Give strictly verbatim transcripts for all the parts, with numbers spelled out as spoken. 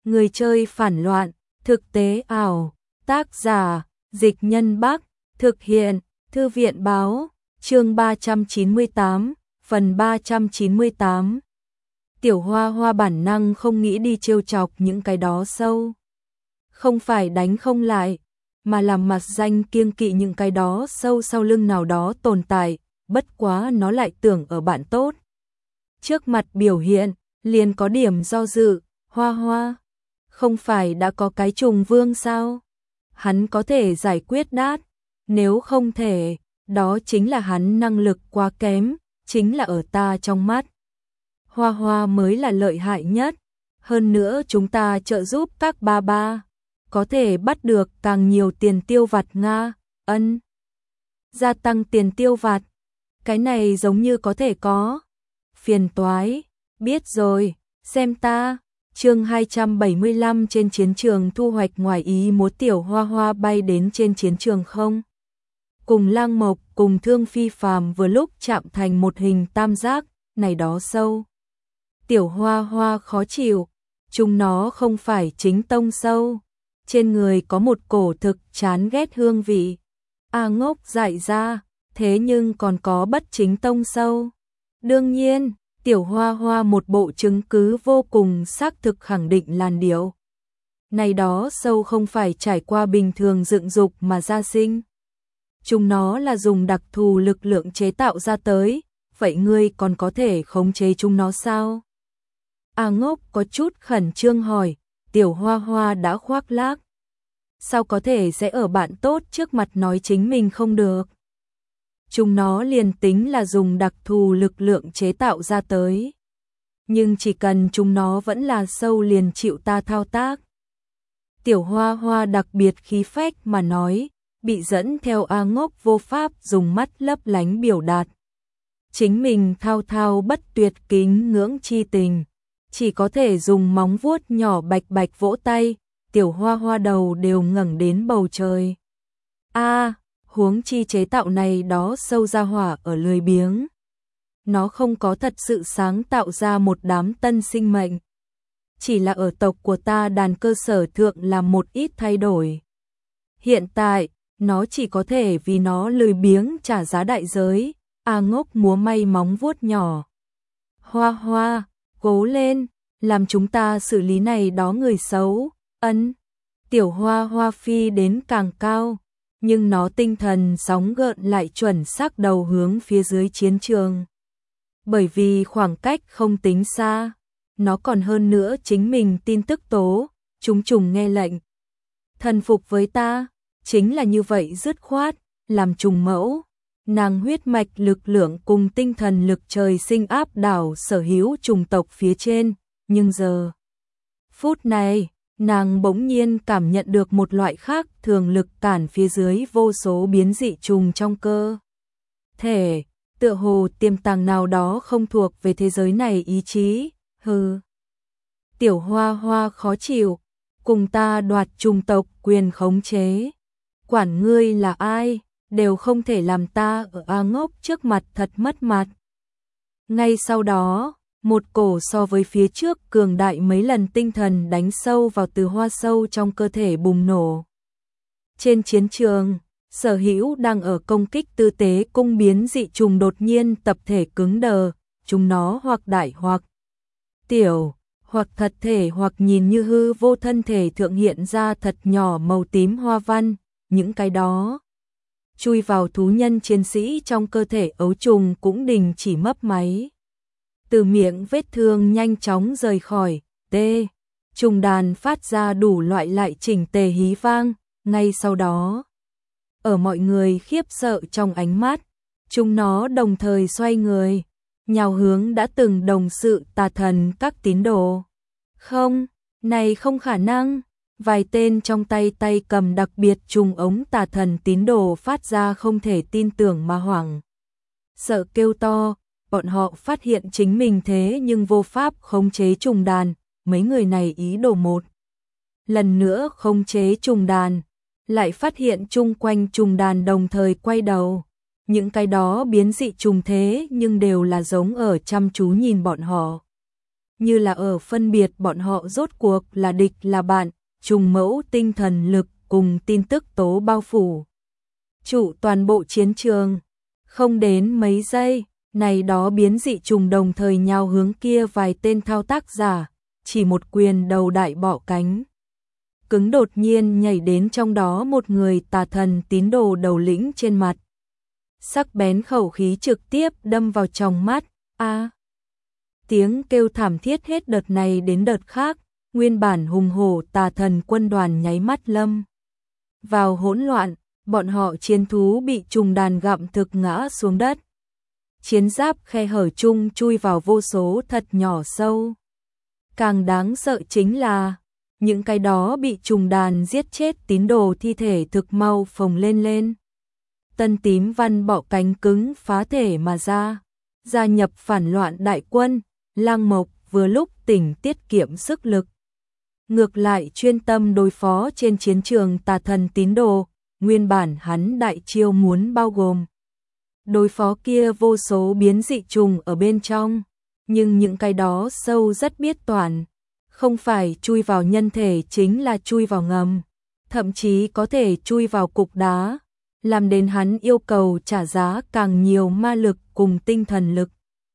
Người chơi phản loạn, thực tế ảo, tác giả, Dịch Nhân Bắc, thực hiện, Thư viện Báo, chương ba trăm chín mươi tám, phần ba trăm chín mươi tám. Tiểu Hoa Hoa bản năng không nghĩ đi trêu chọc những cái đó sâu. Không phải đánh không lại, mà làm mặt danh kiêng kỵ những cái đó sâu sau lưng nào đó tồn tại, bất quá nó lại tưởng ở bạn tốt. Trước mặt biểu hiện, liền có điểm do dự, Hoa Hoa, không phải đã có cái trùng vương sao? Hắn có thể giải quyết đát, nếu không thể, đó chính là hắn năng lực quá kém, chính là ở ta trong mắt. Hoa Hoa mới là lợi hại nhất, hơn nữa chúng ta trợ giúp các ba ba, có thể bắt được càng nhiều tiền tiêu vặt Nga, ân. Gia tăng tiền tiêu vặt, cái này giống như có thể có. Phiền toái, biết rồi, xem ta. Chương hai trăm bảy mươi lăm trên chiến trường thu hoạch ngoài ý muốn. Tiểu Hoa Hoa bay đến trên chiến trường không. Cùng Lang Mộc cùng Thương Phi Phàm vừa lúc chạm thành một hình tam giác, này đó sâu. Tiểu Hoa Hoa khó chịu, chúng nó không phải chính tông sâu, trên người có một cổ thực chán ghét hương vị. A Ngốc dạy ra, thế nhưng còn có bất chính tông sâu. Đương nhiên, Tiểu Hoa Hoa một bộ chứng cứ vô cùng xác thực khẳng định làn điệu. Này đó sâu không phải trải qua bình thường dựng dục mà ra sinh. Chúng nó là dùng đặc thù lực lượng chế tạo ra tới, vậy ngươi còn có thể khống chế chúng nó sao? A Ngốc có chút khẩn trương hỏi, Tiểu Hoa Hoa đã khoác lác. Sao có thể sẽ ở bạn tốt trước mặt nói chính mình không được? Chúng nó liền tính là dùng đặc thù lực lượng chế tạo ra tới. Nhưng chỉ cần chúng nó vẫn là sâu liền chịu ta thao tác. Tiểu Hoa Hoa đặc biệt khí phách mà nói, bị dẫn theo A Ngốc vô pháp dùng mắt lấp lánh biểu đạt. Chính mình thao thao bất tuyệt kính ngưỡng chi tình, chỉ có thể dùng móng vuốt nhỏ bạch bạch vỗ tay, Tiểu Hoa Hoa đầu đều ngẩng đến bầu trời. A, huống chi chế tạo này đó sâu ra hỏa ở lười biếng. Nó không có thật sự sáng tạo ra một đám tân sinh mệnh. Chỉ là ở tộc của ta đàn cơ sở thượng làm một ít thay đổi. Hiện tại, nó chỉ có thể vì nó lười biếng trả giá đại giới. A Ngốc múa may móng vuốt nhỏ. Hoa Hoa, cố lên, làm chúng ta xử lý này đó người xấu. Ấn, Tiểu Hoa Hoa phi đến càng cao, nhưng nó tinh thần sóng gợn lại chuẩn xác đầu hướng phía dưới chiến trường. Bởi vì khoảng cách không tính xa, nó còn hơn nữa chính mình tin tức tố, chúng trùng nghe lệnh. Thần phục với ta, chính là như vậy dứt khoát, làm trùng mẫu. Nàng huyết mạch lực lượng cùng tinh thần lực trời sinh áp đảo sở hữu trùng tộc phía trên, nhưng giờ phút này, nàng bỗng nhiên cảm nhận được một loại khác thường lực cản phía dưới vô số biến dị trùng trong cơ thể, tựa hồ tiềm tàng nào đó không thuộc về thế giới này ý chí. Hừ. Tiểu Hoa Hoa khó chịu, cùng ta đoạt trùng tộc quyền khống chế. Quản ngươi là ai, đều không thể làm ta ở A Ngốc trước mặt thật mất mặt. Ngay sau đó, một cổ so với phía trước cường đại mấy lần tinh thần đánh sâu vào từ hoa sâu trong cơ thể bùng nổ. Trên chiến trường, sở hữu đang ở công kích tư tế cung biến dị trùng đột nhiên tập thể cứng đờ, chúng nó hoặc đại hoặc tiểu, hoặc thật thể hoặc nhìn như hư vô thân thể thượng hiện ra thật nhỏ màu tím hoa văn, những cái đó chui vào thú nhân chiến sĩ trong cơ thể ấu trùng cũng đình chỉ mấp máy. Từ miệng vết thương nhanh chóng rời khỏi, tê, trùng đàn phát ra đủ loại lại chỉnh tề hí vang, ngay sau đó. Ở mọi người khiếp sợ trong ánh mắt, chúng nó đồng thời xoay người, nhào hướng đã từng đồng sự tà thần các tín đồ. Không, này không khả năng, vài tên trong tay tay cầm đặc biệt trùng ống tà thần tín đồ phát ra không thể tin tưởng mà hoảng. Sợ kêu to. Bọn họ phát hiện chính mình thế nhưng vô pháp khống chế trùng đàn, mấy người này ý đồ một lần nữa khống chế trùng đàn, lại phát hiện chung quanh trùng đàn đồng thời quay đầu. Những cái đó biến dị trùng thế nhưng đều là giống ở chăm chú nhìn bọn họ. như là ở phân biệt bọn họ rốt cuộc là địch là bạn, trùng mẫu tinh thần lực cùng tin tức tố bao phủ. Chủ toàn bộ chiến trường, không đến mấy giây, này đó biến dị trùng đồng thời nhào hướng kia vài tên thao tác giả, chỉ một quyền đầu đại bỏ cánh. Cứng đột nhiên nhảy đến trong đó một người tà thần tín đồ đầu lĩnh trên mặt. Sắc bén khẩu khí trực tiếp đâm vào trong mắt, a tiếng kêu thảm thiết hết đợt này đến đợt khác, nguyên bản hùng hổ tà thần quân đoàn nháy mắt lâm vào hỗn loạn, bọn họ chiến thú bị trùng đàn gặm thực ngã xuống đất. Chiến giáp khe hở chung chui vào vô số thật nhỏ sâu. Càng đáng sợ chính là những cái đó bị trùng đàn giết chết tín đồ thi thể thực mau phồng lên lên. Tân tím văn bọ cánh cứng phá thể mà ra, gia nhập phản loạn đại quân, Lang Mộc vừa lúc tỉnh tiết kiệm sức lực. Ngược lại chuyên tâm đối phó trên chiến trường tà thần tín đồ, nguyên bản hắn đại chiêu muốn bao gồm đối phó kia vô số biến dị trùng ở bên trong, nhưng những cái đó sâu rất biết toàn, không phải chui vào nhân thể chính là chui vào ngầm, thậm chí có thể chui vào cục đá, làm đến hắn yêu cầu trả giá càng nhiều ma lực cùng tinh thần lực,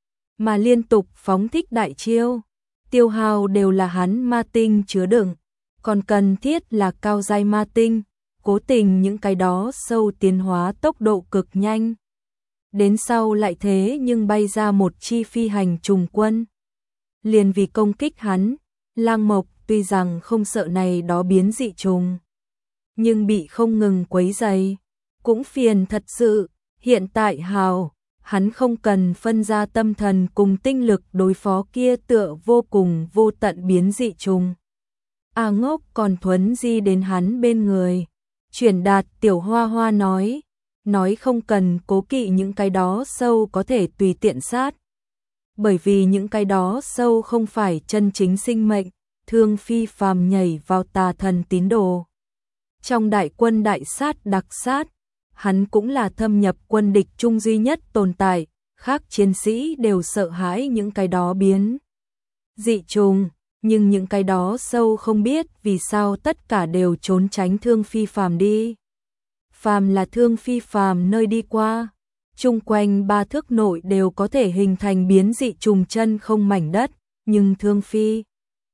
mà liên tục phóng thích đại chiêu, tiêu hao đều là hắn ma tinh chứa đựng, còn cần thiết là cao giai ma tinh, cố tình những cái đó sâu tiến hóa tốc độ cực nhanh. Đến sau lại thế nhưng bay ra một chi phi hành trùng quân. Liền vì công kích hắn, Lang Mộc tuy rằng không sợ này đó biến dị trùng, nhưng bị không ngừng quấy rầy, cũng phiền thật sự, hiện tại hào, hắn không cần phân ra tâm thần cùng tinh lực đối phó kia tựa vô cùng vô tận biến dị trùng. A Ngốc còn thuấn di đến hắn bên người, chuyển đạt tiểu hoa hoa nói, nói không cần cố kỵ những cái đó sâu có thể tùy tiện sát. Bởi vì những cái đó sâu không phải chân chính sinh mệnh, Thương Phi phàm nhảy vào tà thần tín đồ. Trong đại quân đại sát đặc sát, hắn cũng là thâm nhập quân địch chung duy nhất tồn tại, khác chiến sĩ đều sợ hãi những cái đó biến dị trùng, nhưng những cái đó sâu không biết vì sao tất cả đều trốn tránh Thương Phi phàm đi. Phàm là Thương Phi phàm nơi đi qua, chung quanh ba thước nội đều có thể hình thành biến dị trùng chân không mảnh đất, nhưng Thương Phi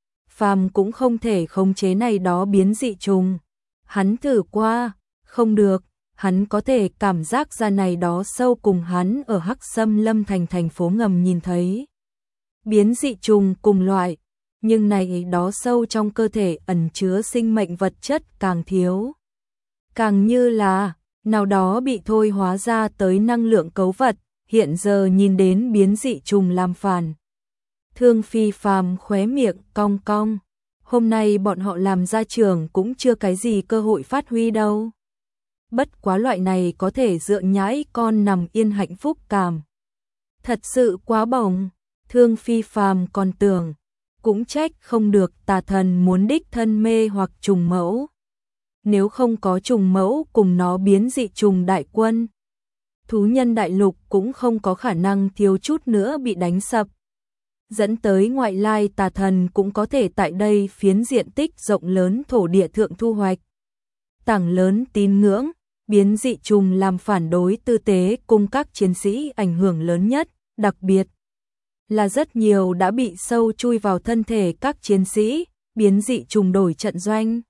phàm cũng không thể khống chế này đó biến dị trùng. Hắn thử qua, không được, hắn có thể cảm giác ra này đó sâu cùng hắn ở Hắc Sâm Lâm thành thành phố ngầm nhìn thấy. Biến dị trùng cùng loại, nhưng này đó sâu trong cơ thể ẩn chứa sinh mệnh vật chất càng thiếu. Càng như là, nào đó bị thôi hóa ra tới năng lượng cấu vật, hiện giờ nhìn đến biến dị trùng làm phản. Thương Phi phàm khóe miệng cong cong, hôm nay bọn họ làm ra trường cũng chưa cái gì cơ hội phát huy đâu. Bất quá loại này có thể dựa nhãi con nằm yên hạnh phúc cảm. Thật sự quá bổng, Thương Phi phàm còn tưởng, cũng trách không được tà thần muốn đích thân mê hoặc trùng mẫu. Nếu không có trùng mẫu cùng nó biến dị trùng đại quân, thú nhân đại lục cũng không có khả năng thiếu chút nữa bị đánh sập. Dẫn tới ngoại lai tà thần cũng có thể tại đây phiến diện tích rộng lớn thổ địa thượng thu hoạch. Tảng lớn tín ngưỡng, biến dị trùng làm phản đối tư tế cùng các chiến sĩ ảnh hưởng lớn nhất, đặc biệt là rất nhiều đã bị sâu chui vào thân thể các chiến sĩ, biến dị trùng đổi trận doanh.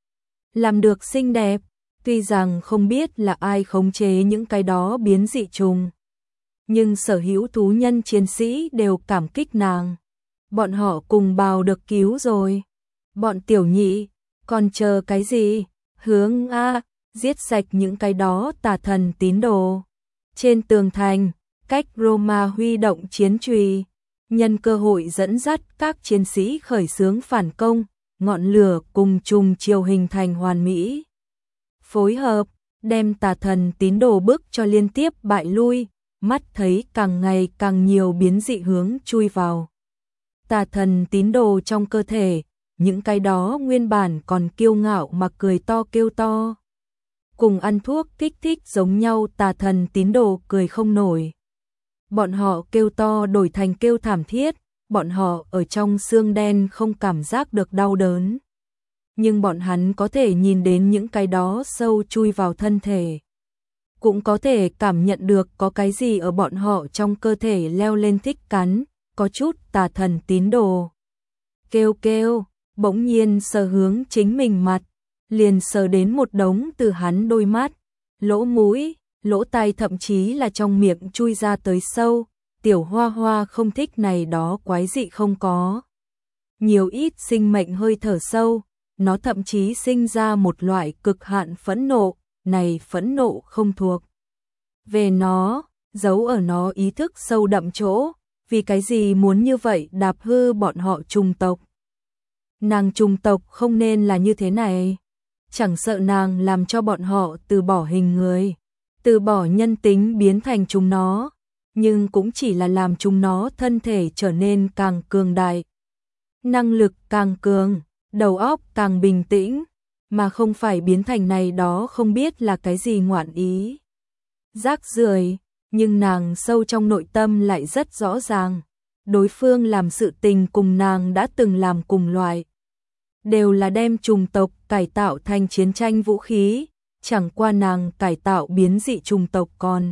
Làm được xinh đẹp, tuy rằng không biết là ai khống chế những cái đó biến dị trùng, nhưng sở hữu thú nhân chiến sĩ đều cảm kích nàng. Bọn họ cùng bào được cứu rồi. Bọn tiểu nhị, còn chờ cái gì? Hướng A, giết sạch những cái đó tà thần tín đồ. Trên tường thành, cách Roma huy động chiến chùy, nhân cơ hội dẫn dắt các chiến sĩ khởi xướng phản công, ngọn lửa cùng trùng chiều hình thành hoàn mỹ. Phối hợp, đem tà thần tín đồ bức cho liên tiếp bại lui, mắt thấy càng ngày càng nhiều biến dị hướng chui vào. Tà thần tín đồ trong cơ thể, những cái đó nguyên bản còn kiêu ngạo mà cười to kêu to. Cùng ăn thuốc kích thích giống nhau, tà thần tín đồ cười không nổi. Bọn họ kêu to đổi thành kêu thảm thiết, bọn họ ở trong xương đen không cảm giác được đau đớn. Nhưng bọn hắn có thể nhìn đến những cái đó sâu chui vào thân thể. Cũng có thể cảm nhận được có cái gì ở bọn họ trong cơ thể leo lên thích cắn, có chút tà thần tín đồ. Kêu kêu, bỗng nhiên sờ hướng chính mình mặt, liền sờ đến một đống từ hắn đôi mắt, lỗ mũi, lỗ tai thậm chí là trong miệng chui ra tới sâu. Tiểu Hoa Hoa không thích này đó quái dị không có. Nhiều ít sinh mệnh hơi thở sâu, nó thậm chí sinh ra một loại cực hạn phẫn nộ, này phẫn nộ không thuộc về nó, giấu ở nó ý thức sâu đậm chỗ, vì cái gì muốn như vậy đạp hư bọn họ trùng tộc. Nàng trùng tộc không nên là như thế này, chẳng sợ nàng làm cho bọn họ từ bỏ hình người, từ bỏ nhân tính biến thành chúng nó, nhưng cũng chỉ là làm chúng nó thân thể trở nên càng cường đại, năng lực càng cường, đầu óc càng bình tĩnh, mà không phải biến thành này đó không biết là cái gì ngoạn ý. Rác rưởi, nhưng nàng sâu trong nội tâm lại rất rõ ràng, đối phương làm sự tình cùng nàng đã từng làm cùng loại, đều là đem trùng tộc cải tạo thành chiến tranh vũ khí, chẳng qua nàng cải tạo biến dị trùng tộc còn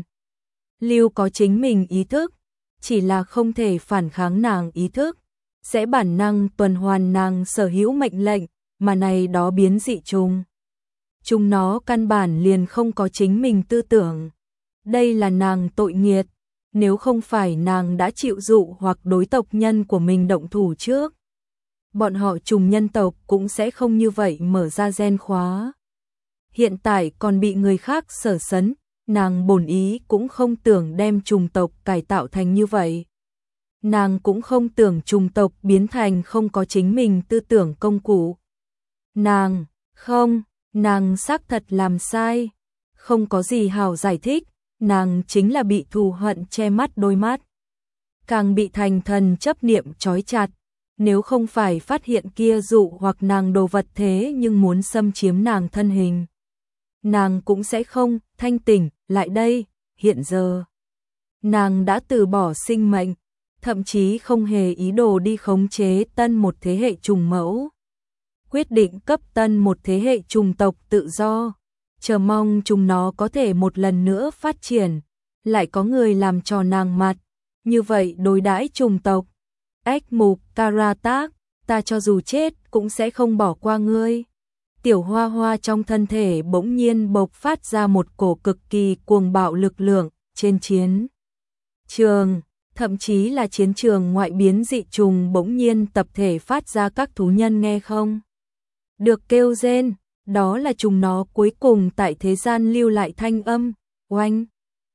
lưu có chính mình ý thức, chỉ là không thể phản kháng nàng ý thức, sẽ bản năng tuần hoàn nàng sở hữu mệnh lệnh, mà này đó biến dị trùng. Chúng nó căn bản liền không có chính mình tư tưởng. Đây là nàng tội nghiệt, nếu không phải nàng đã chịu dụ hoặc đối tộc nhân của mình động thủ trước. Bọn họ trùng nhân tộc cũng sẽ không như vậy mở ra gen khóa. Hiện tại còn bị người khác sở sấn, nàng bổn ý cũng không tưởng đem trùng tộc cải tạo thành như vậy. Nàng cũng không tưởng trùng tộc biến thành không có chính mình tư tưởng công cụ. Nàng, không, nàng xác thật làm sai, không có gì hảo giải thích, nàng chính là bị thù hận che mắt đôi mắt. Càng bị thành thần chấp niệm trói chặt, nếu không phải phát hiện kia dụ hoặc nàng đồ vật thế nhưng muốn xâm chiếm nàng thân hình. Nàng cũng sẽ không thanh tỉnh lại đây, hiện giờ. Nàng đã từ bỏ sinh mệnh, thậm chí không hề ý đồ đi khống chế tân một thế hệ trùng mẫu. Quyết định cấp tân một thế hệ trùng tộc tự do, chờ mong chúng nó có thể một lần nữa phát triển, lại có người làm trò nàng mặt, như vậy đối đãi trùng tộc. Ếch mục Karatak, ta cho dù chết cũng sẽ không bỏ qua ngươi. Tiểu Hoa Hoa trong thân thể bỗng nhiên bộc phát ra một cổ cực kỳ cuồng bạo lực lượng trên chiến trường, thậm chí là chiến trường ngoại biến dị trùng bỗng nhiên tập thể phát ra các thú nhân nghe không được kêu rên, đó là chúng nó cuối cùng tại thế gian lưu lại thanh âm, oanh.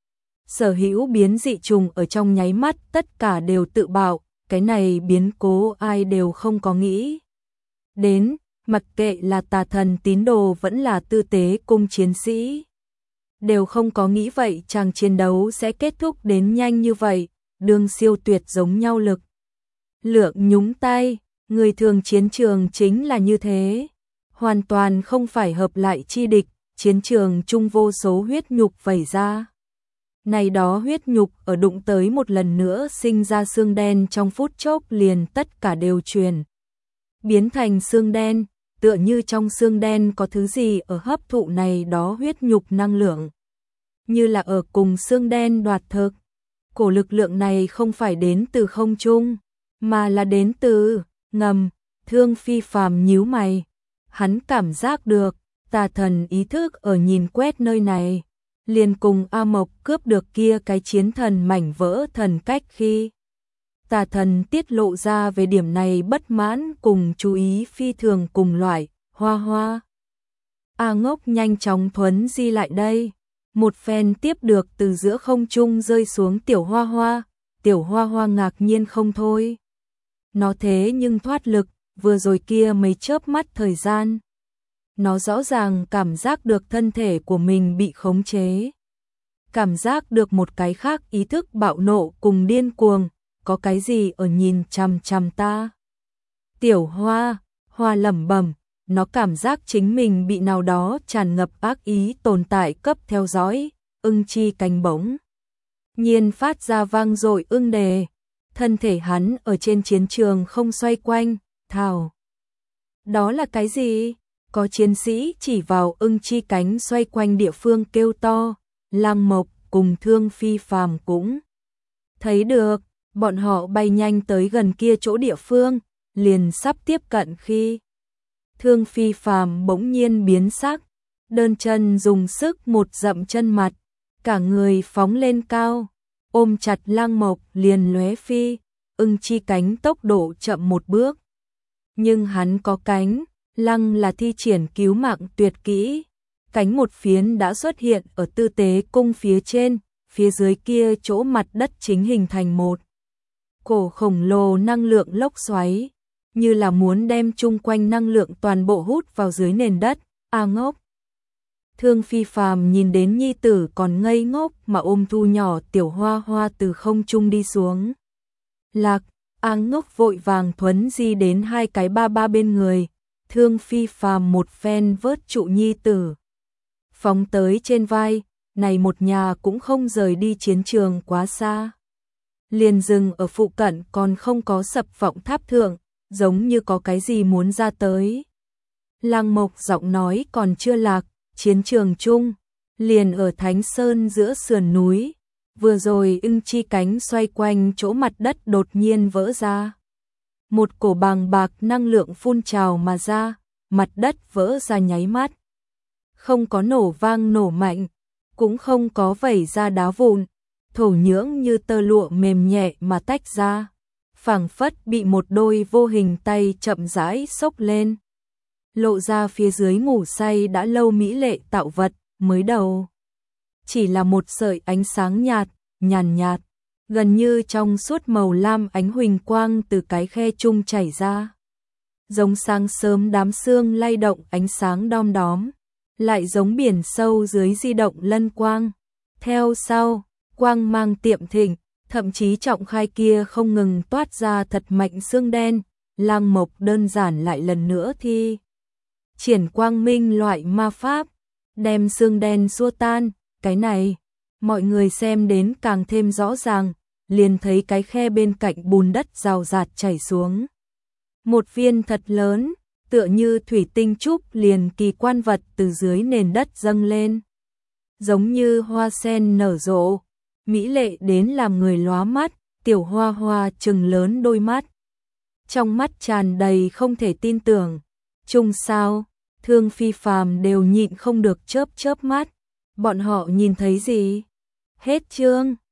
Sở hữu biến dị trùng ở trong nháy mắt tất cả đều tự bạo, cái này biến cố ai đều không có nghĩ đến, mặc kệ là tà thần tín đồ vẫn là tư tế cung chiến sĩ. Đều không có nghĩ vậy chàng chiến đấu sẽ kết thúc đến nhanh như vậy, đường siêu tuyệt giống nhau lực. Lượng nhúng tay, người thường chiến trường chính là như thế. Hoàn toàn không phải hợp lại chi địch, chiến trường chung vô số huyết nhục vẩy ra. Này đó huyết nhục ở đụng tới một lần nữa sinh ra xương đen trong phút chốc liền tất cả đều truyền. Biến thành xương đen, tựa như trong xương đen có thứ gì ở hấp thụ này đó huyết nhục năng lượng. Như là ở cùng xương đen đoạt thực. Cổ lực lượng này không phải đến từ không trung, mà là đến từ ngầm. Thương Phi Phàm nhíu mày. Hắn cảm giác được, tà thần ý thức ở nhìn quét nơi này, liền cùng A Mộc cướp được kia cái chiến thần mảnh vỡ thần cách khi. Tà thần tiết lộ ra về điểm này bất mãn cùng chú ý phi thường cùng loại, Hoa Hoa. A Ngốc nhanh chóng thuấn di lại đây, một phen tiếp được từ giữa không trung rơi xuống Tiểu Hoa Hoa, Tiểu Hoa Hoa ngạc nhiên không thôi. Nó thế nhưng thoát lực, vừa rồi kia mấy chớp mắt thời gian. Nó rõ ràng cảm giác được thân thể của mình bị khống chế. Cảm giác được một cái khác ý thức bạo nộ cùng điên cuồng, có cái gì ở nhìn chằm chằm ta. Tiểu Hoa, Hoa lẩm bẩm, nó cảm giác chính mình bị nào đó tràn ngập ác ý tồn tại cấp theo dõi, ưng chi cánh bỗng nhiên phát ra vang dội ưng đề. thân thể hắn ở trên chiến trường không xoay quanh, thào. Đó là cái gì? Có chiến sĩ chỉ vào ưng chi cánh xoay quanh địa phương kêu to, Lăng Mộc cùng Thương Phi Phàm cũng thấy được, bọn họ bay nhanh tới gần kia chỗ địa phương, liền sắp tiếp cận khi Thương Phi Phàm bỗng nhiên biến sắc, đơn chân dùng sức một dậm chân mặt, cả người phóng lên cao, ôm chặt Lăng Mộc liền lóe phi, ưng chi cánh tốc độ chậm một bước. Nhưng hắn có cánh, Lăng là thi triển cứu mạng tuyệt kỹ, cánh một phiến đã xuất hiện ở tư tế cung phía trên, phía dưới kia chỗ mặt đất chính hình thành một cổ khổng lồ năng lượng lốc xoáy, như là muốn đem chung quanh năng lượng toàn bộ hút vào dưới nền đất. A ngốc. Thương Phi Phàm nhìn đến nhi tử còn ngây ngốc mà ôm thu nhỏ Tiểu Hoa Hoa từ không trung đi xuống. Lạc, A ngốc vội vàng thuấn di đến hai cái ba ba bên người, Thương Phi Phàm một phen vớt trụ nhi tử, phóng tới trên vai, này một nhà cũng không rời đi chiến trường quá xa. Liền dừng ở phụ cận còn không có sập vọng tháp thượng, giống như có cái gì muốn ra tới. Lăng Mộc giọng nói còn chưa lạc, chiến trường chung, liền ở Thánh Sơn giữa sườn núi, vừa rồi ưng chi cánh xoay quanh chỗ mặt đất đột nhiên vỡ ra. Một cổ bàng bạc năng lượng phun trào mà ra, mặt đất vỡ ra nháy mắt. Không có nổ vang nổ mạnh, cũng không có vẩy ra đá vụn, thổ nhưỡng như tơ lụa mềm nhẹ mà tách ra, phảng phất bị một đôi vô hình tay chậm rãi xốc lên. Lộ ra phía dưới ngủ say đã lâu mỹ lệ tạo vật, mới đầu chỉ là một sợi ánh sáng nhạt, nhàn nhạt, gần như trong suốt màu lam ánh huỳnh quang từ cái khe chung chảy ra. Giống sáng sớm đám sương lay động ánh sáng đom đóm, lại giống biển sâu dưới di động lân quang. Theo sau, quang mang tiệm thịnh, thậm chí trọng khai kia không ngừng toát ra thật mạnh sương đen, Lăng Mộc đơn giản lại lần nữa thi triển quang minh loại ma pháp, đem sương đen xua tan. Cái này, mọi người xem đến càng thêm rõ ràng, liền thấy cái khe bên cạnh bùn đất rào rạt chảy xuống. Một viên thật lớn, tựa như thủy tinh trúc liền kỳ quan vật từ dưới nền đất dâng lên. Giống như hoa sen nở rộ, mỹ lệ đến làm người lóa mắt, Tiểu Hoa Hoa trừng lớn đôi mắt. Trong mắt tràn đầy không thể tin tưởng. Chung sao, Thương Phi Phàm đều nhịn không được chớp chớp mắt. Bọn họ nhìn thấy gì? Hết chương.